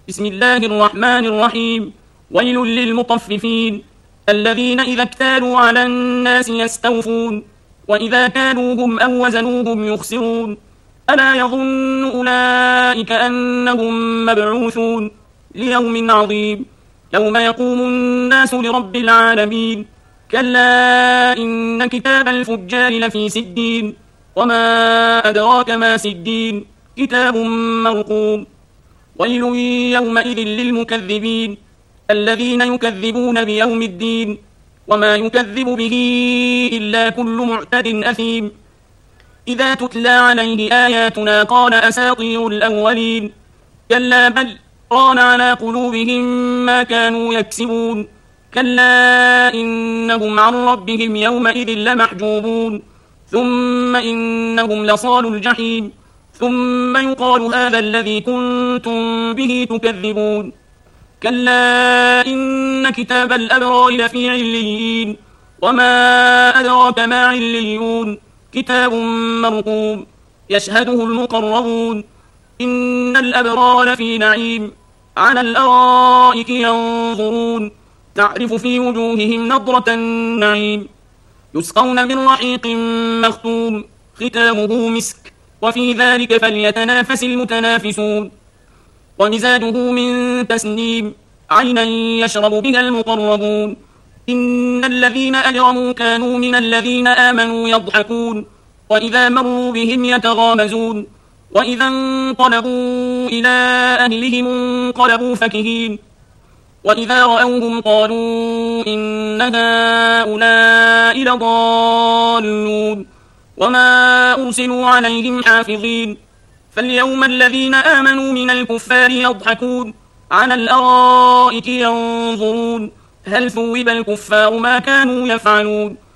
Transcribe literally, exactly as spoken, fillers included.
بسم الله الرحمن الرحيم. ويل للمطففين الذين إذا اكتالوا على الناس يستوفون وإذا كالوهم أو وزنوهم يخسرون ألا يظن أولئك أنهم مبعوثون ليوم عظيم يوم يقوم الناس لرب العالمين كلا إن كتاب الفجار لفي سجين وما أدراك ما سجين كتاب مرقوم ويل يومئذ للمكذبين الذين يكذبون بيوم الدين وما يكذب به إلا كل معتد أثيم إذا تتلى عليه آياتنا قال أساطير الأولين كلا بل ران على قلوبهم ما كانوا يكسبون كلا إنهم عن ربهم يومئذ لمحجوبون ثم إنهم لصالوا الجحيم ثم يقال هذا الذي كنتم به تكذبون كلا إن كتاب الأبرار لفي عليين وما أدراك ما عليون كتاب مرقوم يشهده المقربون إن الأبرار لفي نعيم على الأرائك ينظرون تعرف في وجوههم نضرة النعيم يسقون من رحيق مختوم ختامه مسك وفي ذلك فليتنافس المتنافسون ومزاجه من تسنيم عينا يشرب بها المقربون إن الذين أجرموا كانوا من الذين آمنوا يضحكون وإذا مروا بهم يتغامزون وإذا انقلبوا إلى أهلهم انقلبوا فكهين وإذا رأوهم قالوا إن هؤلاء لضالون وما أرسلوا عليهم حافظين فاليوم الذين آمنوا من الكفار يضحكون على الأرائك ينظرون هل ثوب الكفار ما كانوا يفعلون